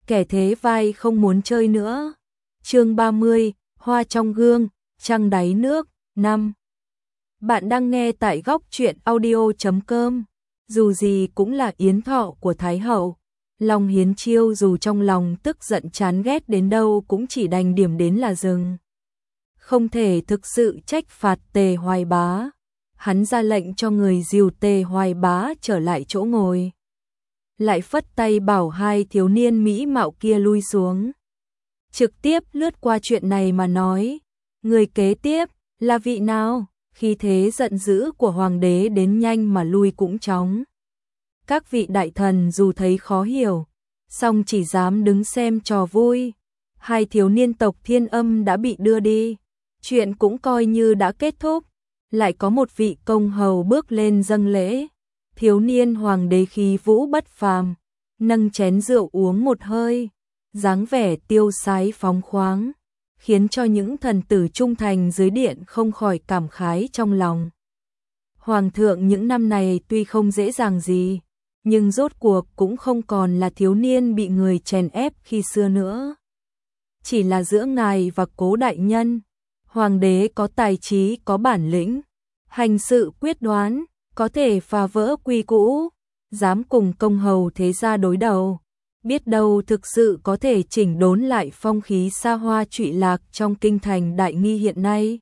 kẻ thế vai không muốn chơi nữa. Chương 30, Hoa trong gương, trăng đáy nước, 5. Bạn đang nghe tại góc truyện audio.com. Dù gì cũng là yến thọ của Thái hậu, Long Hiến Chiêu dù trong lòng tức giận chán ghét đến đâu cũng chỉ đành điểm đến là dừng. Không thể thực sự trách phạt Tề Hoài Bá. Hắn ra lệnh cho người dìu Tề Hoài Bá trở lại chỗ ngồi. Lại phất tay bảo hai thiếu niên mỹ mạo kia lui xuống. Trực tiếp lướt qua chuyện này mà nói, người kế tiếp là vị nào? Khi thế giận dữ của hoàng đế đến nhanh mà lui cũng chóng. Các vị đại thần dù thấy khó hiểu, song chỉ dám đứng xem trò vui. Hai thiếu niên tộc Thiên Âm đã bị đưa đi, chuyện cũng coi như đã kết thúc. Lại có một vị công hầu bước lên dâng lễ. Thiếu niên hoàng đế khí vũ bất phàm, nâng chén rượu uống một hơi, dáng vẻ tiêu sái phóng khoáng, khiến cho những thần tử trung thành dưới điện không khỏi cảm khái trong lòng. Hoàng thượng những năm này tuy không dễ dàng gì, nhưng rốt cuộc cũng không còn là thiếu niên bị người chèn ép khi xưa nữa. Chỉ là giữa ngài và Cố đại nhân, hoàng đế có tài trí, có bản lĩnh, hành sự quyết đoán, có thể phá vỡ quy cũ, dám cùng công hầu thế gia đối đầu, biết đâu thực sự có thể chỉnh đốn lại phong khí xa hoa trụy lạc trong kinh thành Đại Nghi hiện nay.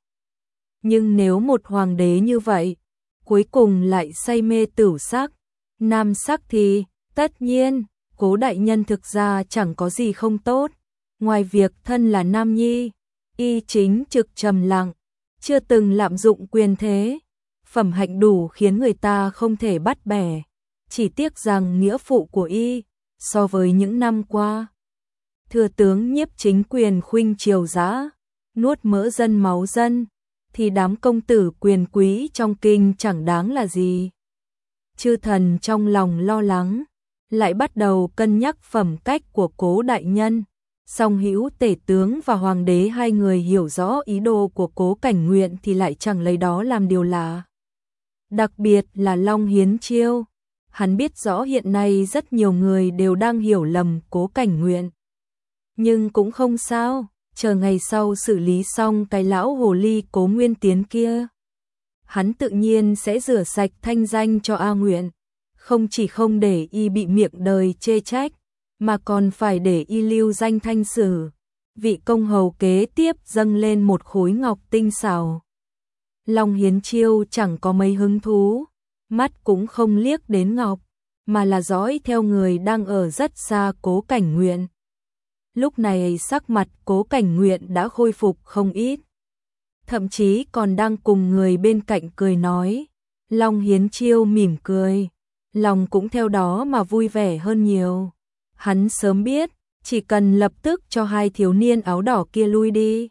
Nhưng nếu một hoàng đế như vậy, cuối cùng lại say mê tửu sắc, nam sắc thì, tất nhiên, Cố đại nhân thực ra chẳng có gì không tốt, ngoài việc thân là nam nhi, y chính trực trầm lặng, chưa từng lạm dụng quyền thế, phẩm hạnh đủ khiến người ta không thể bắt bẻ, chỉ tiếc rằng nghĩa phụ của y so với những năm qua, thừa tướng nhiếp chính quyền khuynh triều dã, nuốt mỡ dân máu dân, thì đám công tử quyền quý trong kinh chẳng đáng là gì. Chư thần trong lòng lo lắng, lại bắt đầu cân nhắc phẩm cách của Cố đại nhân. Song hữu tể tướng và hoàng đế hai người hiểu rõ ý đồ của Cố Cảnh Nguyện thì lại chẳng lấy đó làm điều lạ. Đặc biệt là Long Hiến Chiêu, hắn biết rõ hiện nay rất nhiều người đều đang hiểu lầm Cố Cảnh Nguyện. Nhưng cũng không sao, chờ ngày sau xử lý xong cái lão hồ ly Cố Nguyên Tiến kia, hắn tự nhiên sẽ rửa sạch thanh danh cho A Nguyện, không chỉ không để y bị miệng đời chê trách, mà còn phải để y lưu danh thanh sử. Vị công hầu kế tiếp dâng lên một khối ngọc tinh xảo. Long Hiến Chiêu chẳng có mấy hứng thú, mắt cũng không liếc đến ngọc, mà là dõi theo người đang ở rất xa Cố Cảnh Nguyện. Lúc này sắc mặt Cố Cảnh Nguyện đã khôi phục không ít, thậm chí còn đang cùng người bên cạnh cười nói. Long Hiến Chiêu mỉm cười, lòng cũng theo đó mà vui vẻ hơn nhiều. Hắn sớm biết, chỉ cần lập tức cho hai thiếu niên áo đỏ kia lui đi,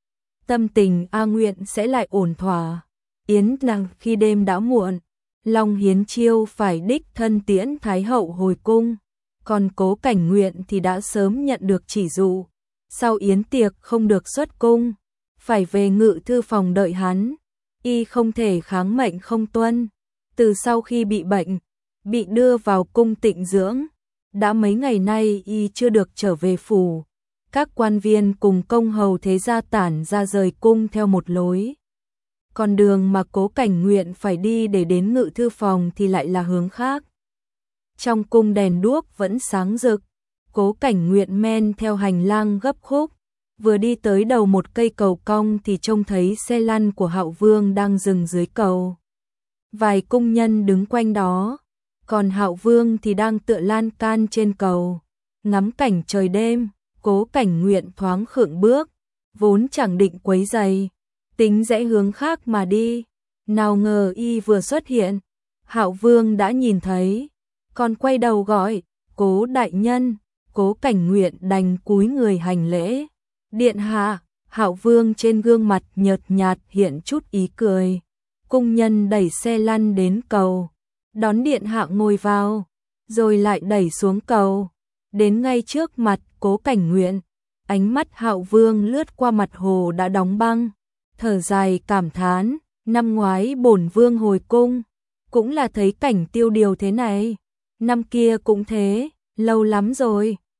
tâm tình A Nguyện sẽ lại ổn thỏa. Yến nàng khi đêm đã muộn, Long Hiến Chiêu phải đích thân tiễn Thái hậu hồi cung, còn Cố Cảnh Nguyện thì đã sớm nhận được chỉ dụ, sau yến tiệc không được xuất cung, phải về ngự thư phòng đợi hắn. Y không thể kháng mệnh không tuân, từ sau khi bị bệnh, bị đưa vào cung tịnh dưỡng. Đã mấy ngày nay y chưa được trở về phủ, các quan viên cùng công hầu thế gia tản ra rời cung theo một lối. Còn đường mà Cố Cảnh Nguyện phải đi để đến ngự thư phòng thì lại là hướng khác. Trong cung đèn đuốc vẫn sáng rực, Cố Cảnh Nguyện men theo hành lang gấp khúc, vừa đi tới đầu một cây cầu cong thì trông thấy xe lăn của Hạo Vương đang dừng dưới cầu. Vài cung nhân đứng quanh đó, còn Hạo Vương thì đang tựa lan can trên cầu, ngắm cảnh trời đêm. Cố Cảnh Nguyện thoáng khựng bước, vốn chẳng định quấy rầy, tính rẽ hướng khác mà đi. Nào ngờ y vừa xuất hiện, Hạo Vương đã nhìn thấy, còn quay đầu gọi, Cố đại nhân. Cố Cảnh Nguyện đành cúi người hành lễ. Điện hạ. Hạo Vương trên gương mặt nhợt nhạt hiện chút ý cười. Cung nhân đẩy xe lăn đến cầu, đón điện hạ ngồi vào, rồi lại đẩy xuống cầu, đến ngay trước mặt Cố Cảnh Nguyện. Ánh mắt Hạo Vương lướt qua mặt hồ đã đóng băng, thở dài cảm thán, năm ngoái bổn vương hồi cung, cũng là thấy cảnh tiêu điều thế này, năm kia cũng thế, lâu lắm rồi,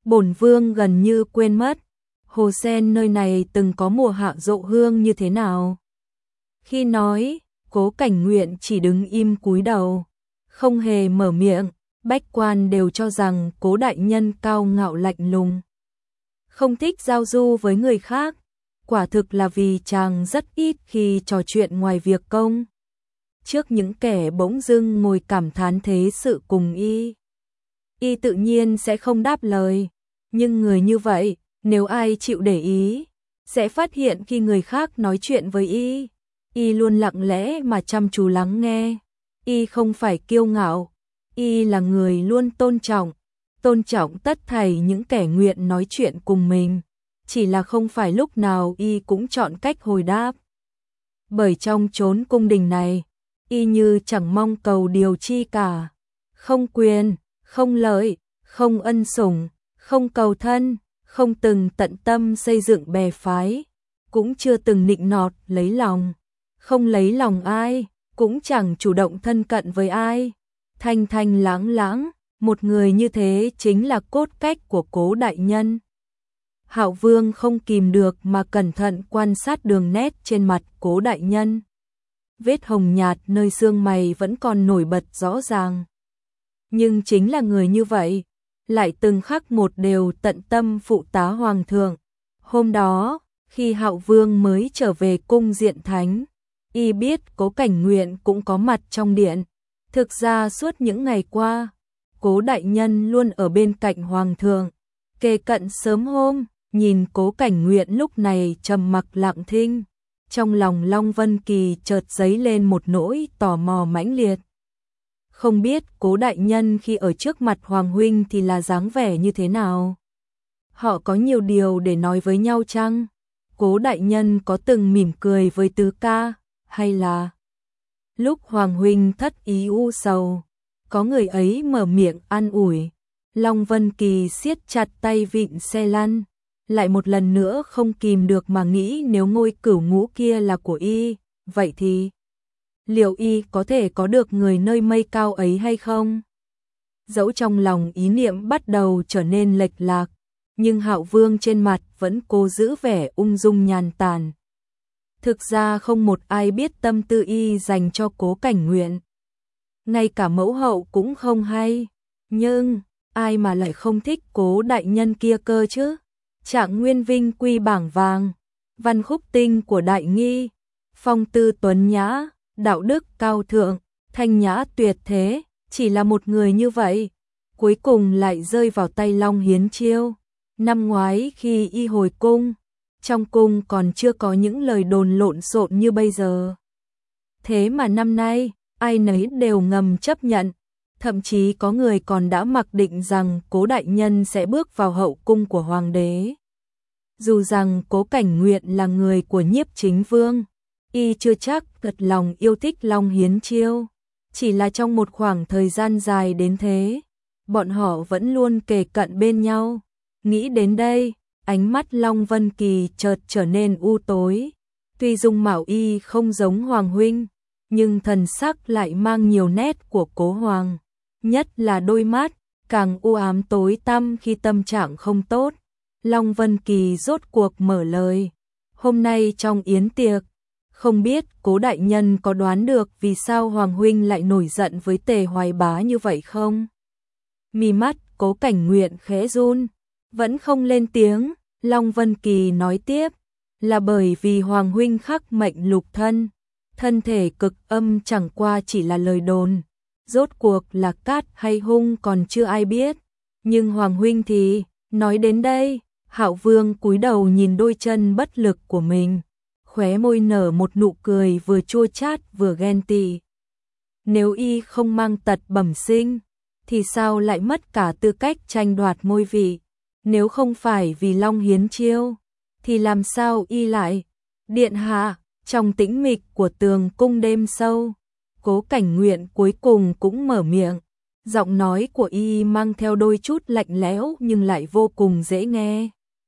bổn vương gần như quên mất, hồ sen nơi này từng có mùa hạ rộ hương như thế nào. Khi nói, Cố Cảnh Nguyện chỉ đứng im cúi đầu, không hề mở miệng, bách quan đều cho rằng Cố đại nhân cao ngạo lạnh lùng, không thích giao du với người khác, quả thực là vì chàng rất ít khi trò chuyện ngoài việc công. Trước những kẻ bỗng dưng ngồi cảm thán thế sự cùng y tự nhiên sẽ không đáp lời, nhưng người như vậy, nếu ai chịu để ý, sẽ phát hiện khi người khác nói chuyện với y luôn lặng lẽ mà chăm chú lắng nghe. Y không phải kiêu ngạo, y là người luôn tôn trọng tất thảy những kẻ nguyện nói chuyện cùng mình, chỉ là không phải lúc nào y cũng chọn cách hồi đáp. Bởi trong chốn cung đình này, y như chẳng mong cầu điều chi cả, không quyền, không lợi, không ân sủng, không cầu thân, không từng tận tâm xây dựng bè phái, cũng chưa từng nịnh nọt lấy lòng, không lấy lòng ai, cũng chẳng chủ động thân cận với ai. Thanh thanh lãng lãng, một người như thế chính là cốt cách của Cố đại nhân. Hạo Vương không kìm được mà cẩn thận quan sát đường nét trên mặt Cố đại nhân. Vết hồng nhạt nơi xương mày vẫn còn nổi bật rõ ràng. Nhưng chính là người như vậy, lại từng khắc một đều tận tâm phụ tá hoàng thượng. Hôm đó, khi Hạo Vương mới trở về cung Diện Thánh, y biết Cố Cảnh Nguyện cũng có mặt trong điện. Thực ra suốt những ngày qua, Cố đại nhân luôn ở bên cạnh hoàng thượng. Kề cận sớm hôm, nhìn Cố Cảnh Nguyện lúc này trầm mặc lặng thinh, trong lòng Long Vân Kỳ chợt dấy lên một nỗi tò mò mãnh liệt. Không biết Cố đại nhân khi ở trước mặt hoàng huynh thì là dáng vẻ như thế nào? Họ có nhiều điều để nói với nhau chăng? Cố đại nhân có từng mỉm cười với tứ ca, hay là lúc hoàng huynh thất ý u sầu, có người ấy mở miệng an ủi? Long Vân Kỳ siết chặt tay vịn xe lăn, lại một lần nữa không kìm được mà nghĩ nếu ngôi cửu ngũ kia là của y, vậy thì liệu y có thể có được người nơi mây cao ấy hay không? Dẫu trong lòng ý niệm bắt đầu trở nên lệch lạc, nhưng Hạo Vương trên mặt vẫn cố giữ vẻ ung dung nhàn tản. Thực ra không một ai biết tâm tư y dành cho Cố Cảnh Nguyện, ngay cả mẫu hậu cũng không hay, nhưng ai mà lại không thích Cố đại nhân kia cơ chứ? Trạng nguyên vinh quy bảng vàng, văn khúc tinh của đại nghi, phong tư tuấn nhã, đạo đức cao thượng, thanh nhã tuyệt thế, chỉ là một người như vậy, cuối cùng lại rơi vào tay Long Hiến Chiêu. Năm ngoái khi y hồi cung, trong cung còn chưa có những lời đồn lộn xộn như bây giờ. Thế mà năm nay, ai nấy đều ngầm chấp nhận, thậm chí có người còn đã mặc định rằng Cố đại nhân sẽ bước vào hậu cung của hoàng đế. Dù rằng Cố Cảnh Nguyện là người của Nhiếp Chính Vương, y chưa chắc thật lòng yêu thích Long Hiến Chiêu, chỉ là trong một khoảng thời gian dài đến thế, bọn họ vẫn luôn kề cận bên nhau. Nghĩ đến đây, ánh mắt Long Vân Kỳ chợt trở nên u tối. Tuy dung mạo y không giống hoàng huynh, nhưng thần sắc lại mang nhiều nét của Cố hoàng, nhất là đôi mắt càng u ám tối tăm khi tâm trạng không tốt. Long Vân Kỳ rốt cuộc mở lời, hôm nay trong yến tiệc, không biết Cố đại nhân có đoán được vì sao hoàng huynh lại nổi giận với Tề Hoài Bá như vậy không? Mi mắt Cố Cảnh Nguyện khẽ run, vẫn không lên tiếng. Long Vân Kỳ nói tiếp, là bởi vì hoàng huynh khắc mệnh lục thân, thân thể cực âm chẳng qua chỉ là lời đồn, rốt cuộc là cát hay hung còn chưa ai biết, nhưng hoàng huynh thì, nói đến đây, Hạo Vương cúi đầu nhìn đôi chân bất lực của mình, khóe môi nở một nụ cười vừa chua chát vừa ghen tị. Nếu y không mang tật bẩm sinh, thì sao lại mất cả tư cách tranh đoạt ngôi vị? Nếu không phải vì Long Hiến Chiêu, thì làm sao y lại? Điện hạ, trong tĩnh mịch của tường cung đêm sâu, Cố Cảnh Nguyện cuối cùng cũng mở miệng. Giọng nói của y mang theo đôi chút lạnh lẽo nhưng lại vô cùng dễ nghe.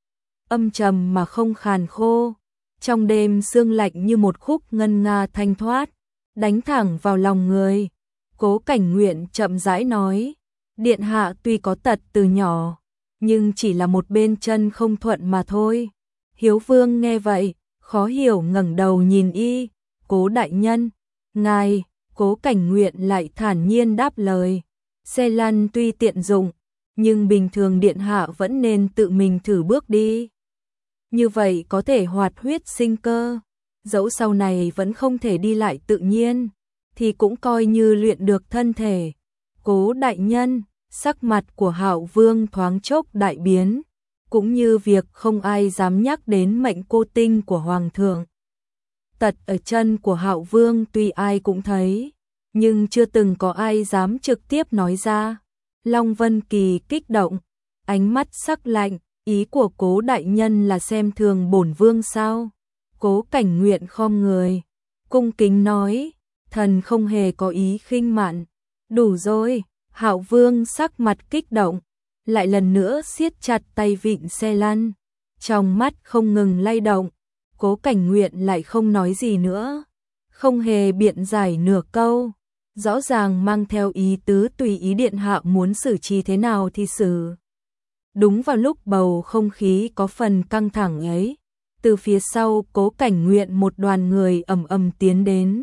Âm trầm mà không khàn khô, trong đêm sương lạnh như một khúc ngân nga thanh thoát, đánh thẳng vào lòng người. Cố Cảnh Nguyện chậm rãi nói, điện hạ tuy có tật từ nhỏ, nhưng chỉ là một bên chân không thuận mà thôi. Hiếu Vương nghe vậy, khó hiểu ngẩng đầu nhìn y, Cố đại nhân, ngài, Cố Cảnh Nguyện lại thản nhiên đáp lời, xe lăn tuy tiện dụng, nhưng bình thường điện hạ vẫn nên tự mình thử bước đi. Như vậy có thể hoạt huyết sinh cơ, dẫu sau này vẫn không thể đi lại tự nhiên, thì cũng coi như luyện được thân thể. Cố đại nhân, sắc mặt của Hạo Vương thoáng chốc đại biến, cũng như việc không ai dám nhắc đến mệnh cô tinh của Hoàng thượng. Tật ở chân của Hạo Vương tuy ai cũng thấy, nhưng chưa từng có ai dám trực tiếp nói ra. Long Vân Kỳ kích động, ánh mắt sắc lạnh, ý của Cố đại nhân là xem thường bổn vương sao? Cố Cảnh Nguyện khom người, cung kính nói, thần không hề có ý khinh mạn. Đủ rồi. Hạo Vương sắc mặt kích động, lại lần nữa siết chặt tay vịn xe lăn, trong mắt không ngừng lay động. Cố Cảnh Nguyện lại không nói gì nữa, không hề biện giải nửa câu, rõ ràng mang theo ý tứ tùy ý điện hạ muốn xử trí thế nào thì xử. Đúng vào lúc bầu không khí có phần căng thẳng ấy, từ phía sau Cố Cảnh Nguyện một đoàn người ầm ầm tiến đến.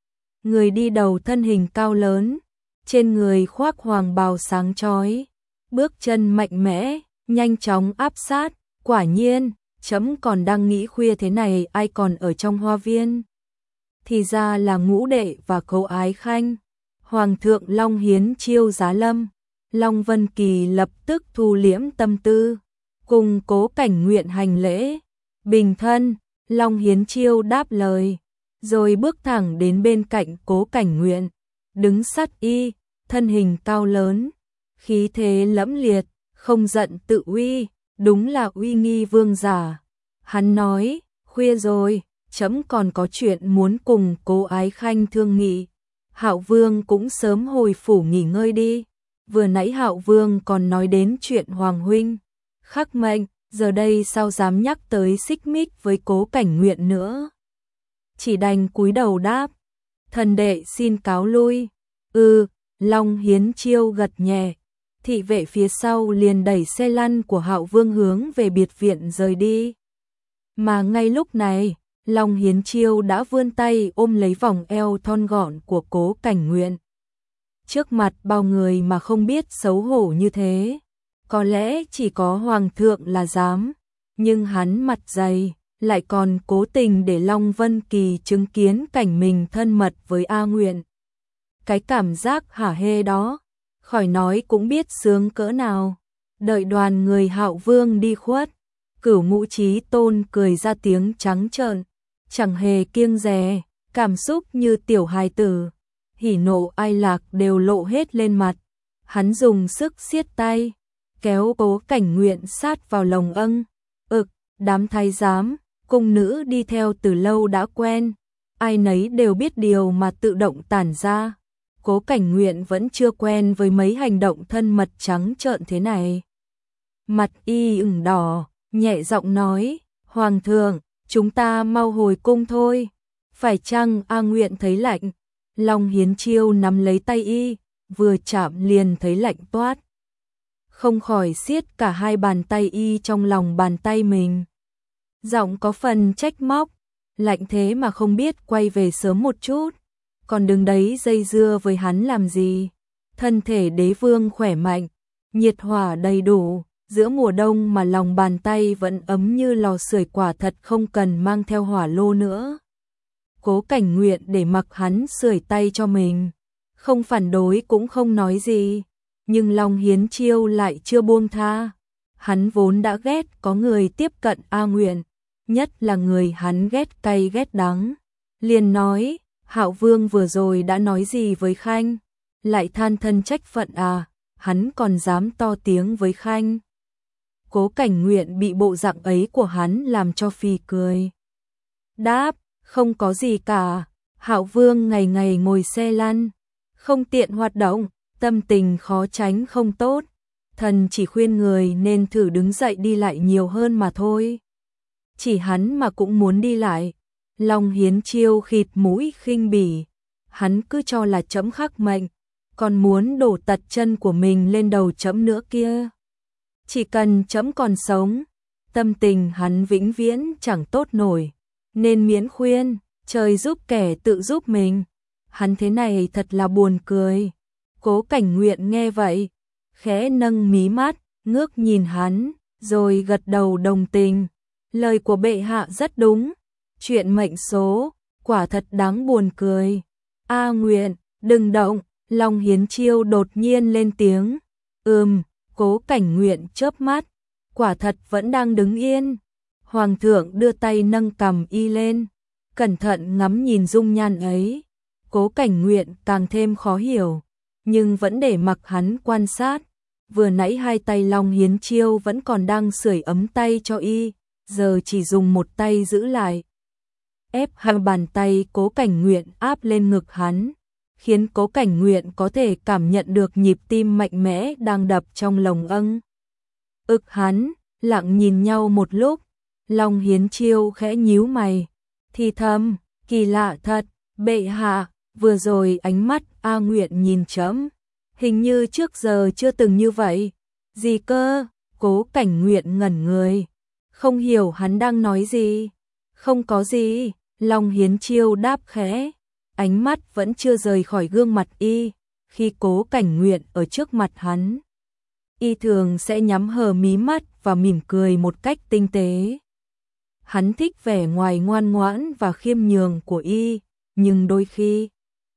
Người đi đầu thân hình cao lớn, trên người khoác hoàng bào sáng chói, bước chân mạnh mẽ, nhanh chóng áp sát, quả nhiên, chấm còn đang nghĩ khuya thế này ai còn ở trong hoa viên. Thì ra là Ngũ Đệ và Cố Ái Khanh. Hoàng thượng Long Hiến Chiêu giá lâm, Long Vân Kỳ lập tức thu liễm tâm tư, cùng Cố Cảnh Nguyện hành lễ. Bình thân, Long Hiến Chiêu đáp lời, rồi bước thẳng đến bên cạnh Cố Cảnh Nguyện, đứng sát y, thân hình cao lớn, khí thế lẫm liệt, không giận tự uy, đúng là uy nghi vương giả. Hắn nói, khuya rồi, chấm còn có chuyện muốn cùng Cố Ái Khanh thương nghị. Hạo Vương cũng sớm hồi phủ nghỉ ngơi đi. Vừa nãy Hạo Vương còn nói đến chuyện Hoàng huynh khắc mệnh, giờ đây sao dám nhắc tới xích mích với Cố Cảnh Nguyện nữa. Chỉ đành cúi đầu đáp, thần đệ xin cáo lui. Long Hiến Chiêu gật nhẹ, thị vệ phía sau liền đẩy xe lăn của Hạo Vương hướng về biệt viện rời đi. Mà ngay lúc này, Long Hiến Chiêu đã vươn tay ôm lấy vòng eo thon gọn của Cố Cảnh Nguyện. Trước mặt bao người mà không biết xấu hổ như thế, có lẽ chỉ có Hoàng thượng là dám, nhưng hắn mặt dày, lại còn cố tình để Long Vân Kỳ chứng kiến cảnh mình thân mật với A Nguyện. Cái cảm giác hả hê đó, khỏi nói cũng biết sướng cỡ nào. Đợi đoàn người Hạo Vương đi khuất, Cửu Ngũ Chí Tôn cười ra tiếng trắng trợn, chẳng hề kiêng dè, cảm xúc như tiểu hài tử, hỉ nộ ai lạc đều lộ hết lên mặt. Hắn dùng sức siết tay, kéo Cố Cảnh Nguyện sát vào lồng âng. Đám thái giám, cung nữ đi theo từ lâu đã quen, ai nấy đều biết điều mà tự động tản ra. Cố Cảnh Nguyện vẫn chưa quen với mấy hành động thân mật trắng trợn thế này. Mặt y ửng đỏ, nhẹ giọng nói, Hoàng thượng, chúng ta mau hồi cung thôi. Phải chăng A Nguyện thấy lạnh? Long Hiến Chiêu nắm lấy tay y, vừa chạm liền thấy lạnh toát. Không khỏi siết cả hai bàn tay y trong lòng bàn tay mình. Giọng có phần trách móc, lạnh thế mà không biết quay về sớm một chút, còn đứng đấy dây dưa với hắn làm gì. Thân thể đế vương khỏe mạnh, nhiệt hỏa đầy đủ, giữa mùa đông mà lòng bàn tay vẫn ấm như lò sưởi, quả thật không cần mang theo hỏa lô nữa. Cố Cảnh Nguyện để mặc hắn sưởi tay cho mình, không phản đối cũng không nói gì, nhưng Long Hiến Chiêu lại chưa buông tha. Hắn vốn đã ghét có người tiếp cận A Nguyện, nhất là người hắn ghét cay ghét đắng. Liền nói, Hạo Vương vừa rồi đã nói gì với Khanh? Lại than thân trách phận à? Hắn còn dám to tiếng với Khanh. Cố Cảnh Nguyện bị bộ dạng ấy của hắn làm cho phì cười. Đáp, không có gì cả. Hạo Vương ngày ngày ngồi xe lăn, không tiện hoạt động, tâm tình khó tránh không tốt. Thần chỉ khuyên người nên thử đứng dậy đi lại nhiều hơn mà thôi. Chỉ hắn mà cũng muốn đi lại. Long Hiến Chiêu khịt mũi khinh bỉ. Hắn cứ cho là trẫm khắc mệnh, còn muốn đổ tật chân của mình lên đầu trẫm nữa kia. chỉ cần trẫm còn sống, tâm tình hắn vĩnh viễn chẳng tốt nổi, nên miễn khuyên, trời giúp kẻ tự giúp mình. Hắn thế này thật là buồn cười. Cố Cảnh Nguyện nghe vậy, khẽ nâng mí mắt, ngước nhìn hắn, rồi gật đầu đồng tình. Lời của bệ hạ rất đúng, chuyện mệnh số, quả thật đáng buồn cười. A Nguyện, đừng động, Long Hiến Chiêu đột nhiên lên tiếng. Cố Cảnh Nguyện chớp mắt, quả thật vẫn đang đứng yên. Hoàng thượng đưa tay nâng cằm y lên, cẩn thận ngắm nhìn dung nhan ấy. Cố Cảnh Nguyện càng thêm khó hiểu, nhưng vẫn để mặc hắn quan sát. Vừa nãy hai tay Long Hiến Chiêu vẫn còn đang sưởi ấm tay cho y, giờ chỉ dùng một tay giữ lại. Ép hai bàn tay Cố Cảnh Nguyện áp lên ngực hắn, khiến Cố Cảnh Nguyện có thể cảm nhận được nhịp tim mạnh mẽ đang đập trong lồng ngực hắn. Lặng nhìn nhau một lúc, Long Hiến Chiêu khẽ nhíu mày, thì thầm, kỳ lạ thật, bệ hạ, vừa rồi ánh mắt A Nguyện nhìn trẫm, hình như trước giờ chưa từng như vậy. Gì cơ? Cố Cảnh Nguyện ngẩn người, không hiểu hắn đang nói gì. Không có gì, Long Hiến Chiêu đáp khẽ, ánh mắt vẫn chưa rời khỏi gương mặt y. Khi Cố Cảnh Nguyện ở trước mặt hắn, y thường sẽ nhắm hờ mí mắt và mỉm cười một cách tinh tế. Hắn thích vẻ ngoài ngoan ngoãn và khiêm nhường của y, nhưng đôi khi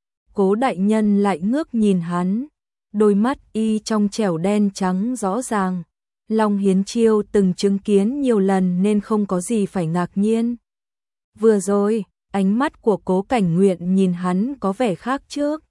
Cố đại nhân lại ngước nhìn hắn, đôi mắt y trong trẻo đen trắng rõ ràng. Long Hiến Chiêu từng chứng kiến nhiều lần nên không có gì phải ngạc nhiên. Vừa rồi, ánh mắt của Cố Cảnh Nguyện nhìn hắn có vẻ khác trước.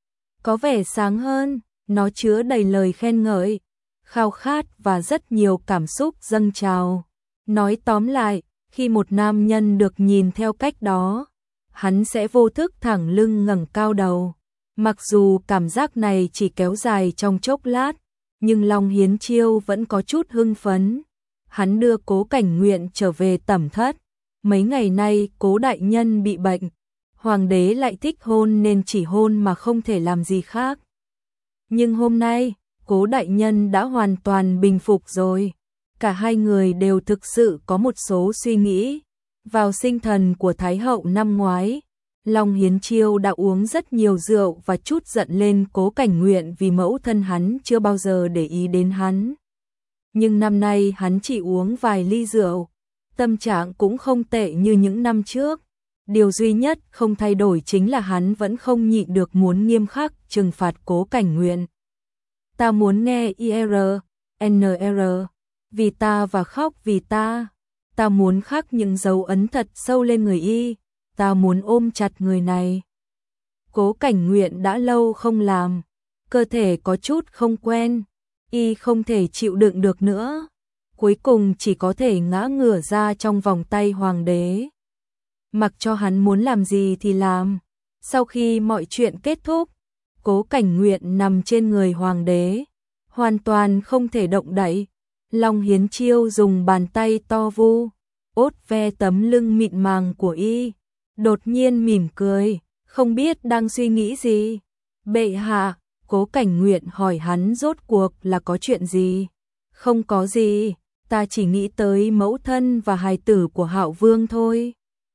Có vẻ sáng hơn, nó chứa đầy lời khen ngợi, khao khát và rất nhiều cảm xúc dâng trào. Nói tóm lại, khi một nam nhân được nhìn theo cách đó, hắn sẽ vô thức thẳng lưng ngẩng cao đầu. Mặc dù cảm giác này chỉ kéo dài trong chốc lát, nhưng Long Hiến Chiêu vẫn có chút hưng phấn. Hắn đưa Cố Cảnh Nguyện trở về tẩm thất. Mấy ngày nay Cố đại nhân bị bệnh, hoàng đế lại thích hôn nên chỉ hôn mà không thể làm gì khác. Nhưng hôm nay, Cố đại nhân đã hoàn toàn bình phục rồi. Cả hai người đều thực sự có một số suy nghĩ. Vào sinh thần của Thái hậu năm ngoái, Long Hiến Chiêu đã uống rất nhiều rượu và chút giận lên Cố Cảnh Nguyện vì mẫu thân hắn chưa bao giờ để ý đến hắn. Nhưng năm nay hắn chỉ uống vài ly rượu, tâm trạng cũng không tệ như những năm trước. Điều duy nhất không thay đổi chính là hắn vẫn không nhịn được muốn nghiêm khắc trừng phạt Cố Cảnh Nguyện. Ta muốn nghe IR, vì ta và khóc vì ta. Ta muốn khắc những dấu ấn thật sâu lên người y. Ta muốn ôm chặt người này. Cố Cảnh Nguyện đã lâu không làm, cơ thể có chút không quen, y không thể chịu đựng được nữa. Cuối cùng chỉ có thể ngã ngửa ra trong vòng tay hoàng đế. Mặc cho hắn muốn làm gì thì làm. Sau khi mọi chuyện kết thúc, Cố Cảnh Nguyện nằm trên người hoàng đế, hoàn toàn không thể động đậy. Long Hiến Chiêu dùng bàn tay to vu, ốt ve tấm lưng mịn màng của y, đột nhiên mỉm cười, không biết đang suy nghĩ gì. Bệ hạ, Cố Cảnh Nguyện hỏi hắn rốt cuộc là có chuyện gì. Không có gì, ta chỉ nghĩ tới mẫu thân và hài tử của Hạo Vương thôi.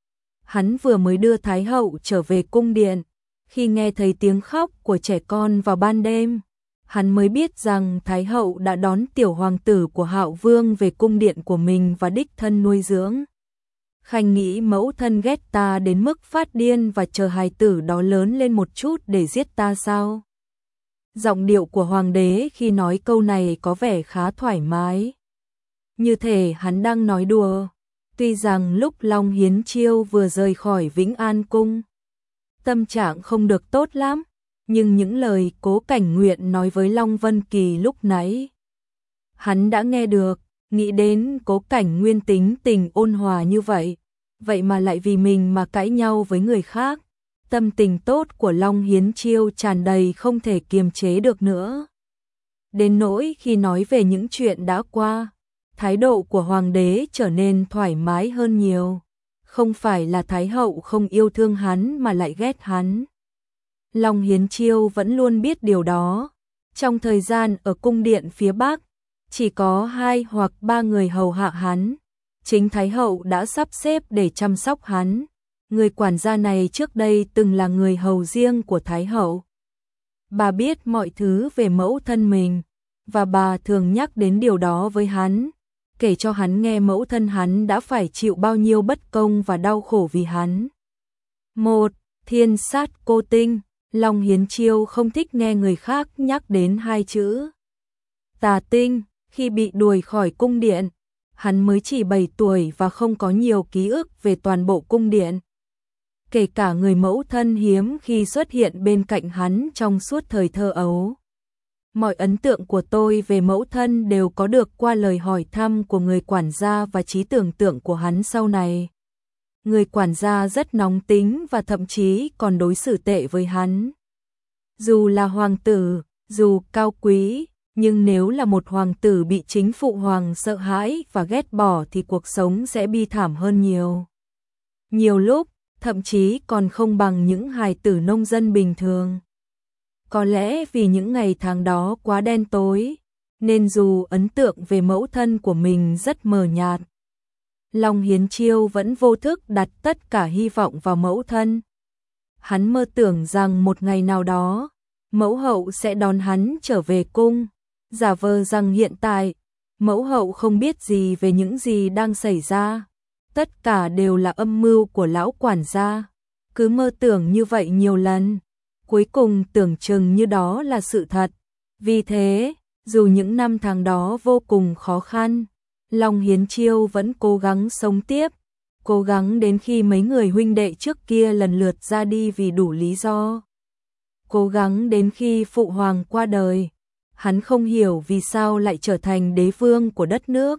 Hắn vừa mới đưa Thái hậu trở về cung điện, khi nghe thấy tiếng khóc của trẻ con vào ban đêm, hắn mới biết rằng Thái hậu đã đón tiểu hoàng tử của Hạo Vương về cung điện của mình và đích thân nuôi dưỡng. Khanh nghĩ mẫu thân ghét ta đến mức phát điên và chờ hài tử đó lớn lên một chút để giết ta sao? Giọng điệu của hoàng đế khi nói câu này có vẻ khá thoải mái, như thể hắn đang nói đùa. Tuy rằng lúc Long Hiến Chiêu vừa rời khỏi Vĩnh An Cung, tâm trạng không được tốt lắm, nhưng những lời Cố Cảnh Nguyện nói với Long Vân Kỳ lúc nãy, hắn đã nghe được. Nghĩ đến Cố Cảnh Nguyên tính tình ôn hòa như vậy, vậy mà lại vì mình mà cãi nhau với người khác. Tâm tình tốt của Long Hiến Chiêu tràn đầy không thể kiềm chế được nữa. Đến nỗi khi nói về những chuyện đã qua, thái độ của hoàng đế trở nên thoải mái hơn nhiều. Không phải là Thái hậu không yêu thương hắn mà lại ghét hắn. Long Hiến Chiêu vẫn luôn biết điều đó. Trong thời gian ở cung điện phía Bắc, chỉ có 2 hoặc 3 người hầu hạ hắn. Chính Thái hậu đã sắp xếp để chăm sóc hắn. Người quản gia này trước đây từng là người hầu riêng của Thái hậu. Bà biết mọi thứ về mẫu thân mình, và bà thường nhắc đến điều đó với hắn, kể cho hắn nghe mẫu thân hắn đã phải chịu bao nhiêu bất công và đau khổ vì hắn. Một, thiên sát cô tinh. Long Hiến Chiêu không thích nghe người khác nhắc đến 2 chữ tà tinh. Khi bị đuổi khỏi cung điện, hắn mới chỉ 7 tuổi và không có nhiều ký ức về toàn bộ cung điện. Kể cả người mẫu thân hiếm khi xuất hiện bên cạnh hắn trong suốt thời thơ ấu. Mọi ấn tượng của tôi về mẫu thân đều có được qua lời hỏi thăm của người quản gia và trí tưởng tượng của hắn sau này. Người quản gia rất nóng tính và thậm chí còn đối xử tệ với hắn. Dù là hoàng tử, dù cao quý, nhưng nếu là một hoàng tử bị chính phụ hoàng sợ hãi và ghét bỏ thì cuộc sống sẽ bi thảm hơn nhiều. Nhiều lúc, thậm chí còn không bằng những hài tử nông dân bình thường. Có lẽ vì những ngày tháng đó quá đen tối, nên dù ấn tượng về mẫu thân của mình rất mờ nhạt, Long Hiến Chiêu vẫn vô thức đặt tất cả hy vọng vào mẫu thân. Hắn mơ tưởng rằng một ngày nào đó, mẫu hậu sẽ đón hắn trở về cung, giả vờ rằng hiện tại, mẫu hậu không biết gì về những gì đang xảy ra. Tất cả đều là âm mưu của lão quản gia. Cứ mơ tưởng như vậy nhiều lần, cuối cùng tưởng chừng như đó là sự thật. Vì thế, dù những năm tháng đó vô cùng khó khăn, Long Hiến Chiêu vẫn cố gắng sống tiếp, cố gắng đến khi mấy người huynh đệ trước kia lần lượt ra đi vì đủ lý do. Cố gắng đến khi phụ hoàng qua đời, hắn không hiểu vì sao lại trở thành đế vương của đất nước.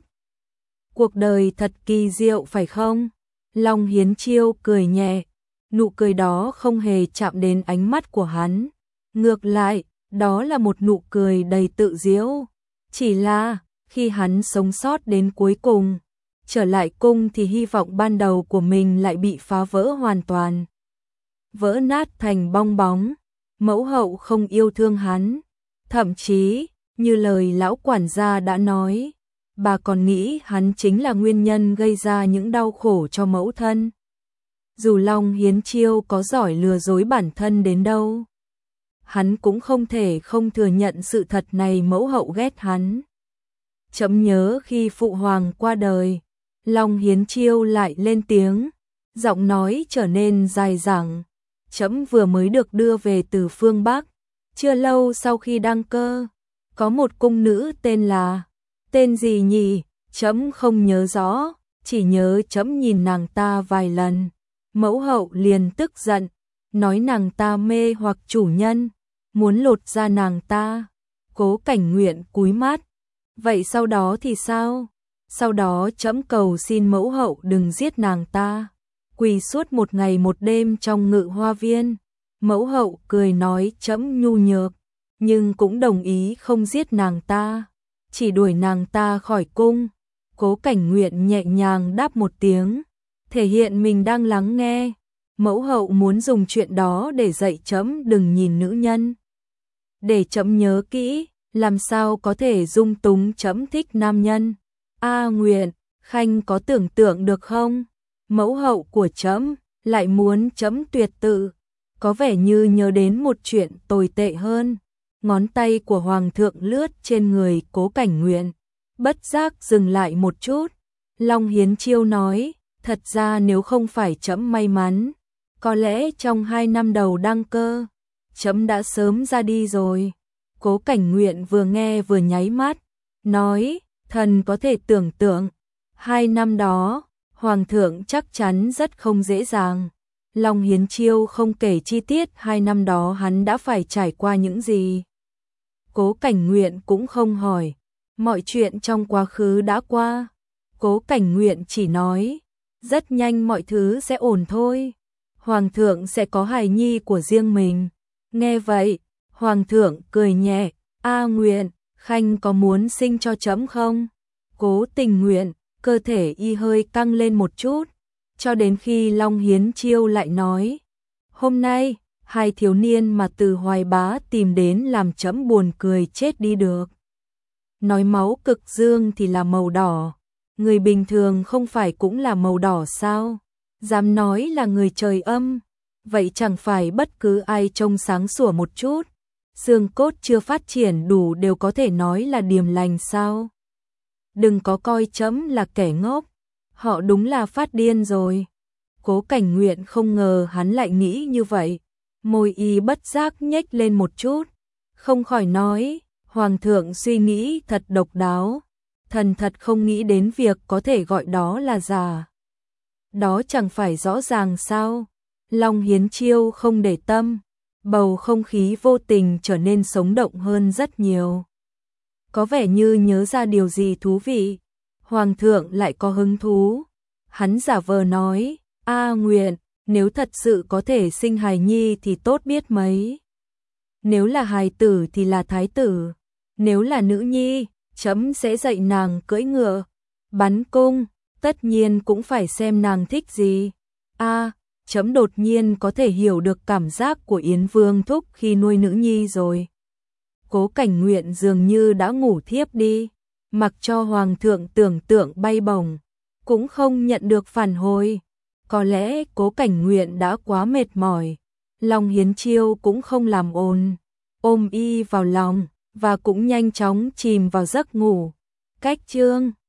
Cuộc đời thật kỳ diệu phải không? Long Hiến Chiêu cười nhẹ, nụ cười đó không hề chạm đến ánh mắt của hắn. Ngược lại, đó là một nụ cười đầy tự giễu. Chỉ là, khi hắn sống sót đến cuối cùng, trở lại cung thì hy vọng ban đầu của mình lại bị phá vỡ hoàn toàn. Vỡ nát thành bong bóng, mẫu hậu không yêu thương hắn. Thậm chí, như lời lão quản gia đã nói, bà còn nghĩ hắn chính là nguyên nhân gây ra những đau khổ cho mẫu thân. Dù Long Hiến Chiêu có giỏi lừa dối bản thân đến đâu, hắn cũng không thể không thừa nhận sự thật này, mẫu hậu ghét hắn. Trẫm nhớ khi phụ hoàng qua đời, Long Hiến Chiêu lại lên tiếng, giọng nói trở nên dài dẳng. Trẫm vừa mới được đưa về từ phương Bắc, chưa lâu sau khi đăng cơ, có một cung nữ tên gì nhỉ? Trẫm không nhớ rõ, chỉ nhớ trẫm nhìn nàng ta vài lần. Mẫu hậu liền tức giận, nói nàng ta mê hoặc chủ nhân, muốn lột da nàng ta. Cố Cảnh Nguyện cúi mắt. Vậy sau đó thì sao? Sau đó trẫm cầu xin mẫu hậu đừng giết nàng ta. Quỳ suốt một ngày một đêm trong Ngự Hoa Viên. Mẫu hậu cười nói trẫm nhu nhược, nhưng cũng đồng ý không giết nàng ta, chỉ đuổi nàng ta khỏi cung. Cố Cảnh Nguyện nhẹ nhàng đáp một tiếng, thể hiện mình đang lắng nghe. Mẫu hậu muốn dùng chuyện đó để dạy trẫm đừng nhìn nữ nhân. Để trẫm nhớ kỹ, làm sao có thể dung túng trẫm thích nam nhân. Nguyện, Khanh có tưởng tượng được không? Mẫu hậu của trẫm lại muốn trẫm tuyệt tự. Có vẻ như nhớ đến một chuyện tồi tệ hơn. Ngón tay của hoàng thượng lướt trên người Cố Cảnh Nguyện, bất giác dừng lại một chút. Long Hiến Chiêu nói, thật ra nếu không phải trẫm may mắn, có lẽ trong 2 năm đầu đăng cơ, trẫm đã sớm ra đi rồi. Cố Cảnh Nguyện vừa nghe vừa nháy mắt, nói, thần có thể tưởng tượng, 2 năm đó, hoàng thượng chắc chắn rất không dễ dàng. Long Hiến Chiêu không kể chi tiết 2 năm đó hắn đã phải trải qua những gì. Cố Cảnh Nguyện cũng không hỏi, mọi chuyện trong quá khứ đã qua. Cố Cảnh Nguyện chỉ nói, rất nhanh mọi thứ sẽ ổn thôi. Hoàng thượng sẽ có hài nhi của riêng mình. Nghe vậy, hoàng thượng cười nhẹ, Nguyện, Khanh có muốn sinh cho trẫm không? Cố Tình Nguyện, cơ thể y hơi căng lên một chút, cho đến khi Long Hiến Chiêu lại nói, hôm nay, 2 thiếu niên mà từ Hoài Bá tìm đến làm trẫm buồn cười chết đi được. nói máu cực dương thì là màu đỏ, người bình thường không phải cũng là màu đỏ sao? Dám nói là người trời âm, vậy chẳng phải bất cứ ai trông sáng sủa một chút, xương cốt chưa phát triển đủ đều có thể nói là điềm lành sao? Đừng có coi trẫm là kẻ ngốc, họ đúng là phát điên rồi. Cố Cảnh Nguyện không ngờ hắn lại nghĩ như vậy, môi y bất giác nhếch lên một chút, không khỏi nói, Hoàng thượng suy nghĩ thật độc đáo, thần thật không nghĩ đến việc có thể gọi đó là giả. Đó chẳng phải rõ ràng sao? Long Hiến Chiêu không để tâm, bầu không khí vô tình trở nên sống động hơn rất nhiều. Có vẻ như nhớ ra điều gì thú vị, Hoàng thượng lại có hứng thú. Hắn giả vờ nói, A Nguyện, nếu thật sự có thể sinh hài nhi thì tốt biết mấy. Nếu là hài tử thì là thái tử, nếu là nữ nhi, trẫm sẽ dạy nàng cưỡi ngựa, bắn cung, tất nhiên cũng phải xem nàng thích gì. Trẫm đột nhiên có thể hiểu được cảm giác của Yến Vương thúc khi nuôi nữ nhi rồi. Cố Cảnh Nguyện dường như đã ngủ thiếp đi, mặc cho Hoàng thượng tưởng tượng bay bổng, cũng không nhận được phản hồi. Có lẽ Cố Cảnh Nguyện đã quá mệt mỏi, Long Hiến Chiêu cũng không làm ồn, ôm y vào lòng, và cũng nhanh chóng chìm vào giấc ngủ. Cách chương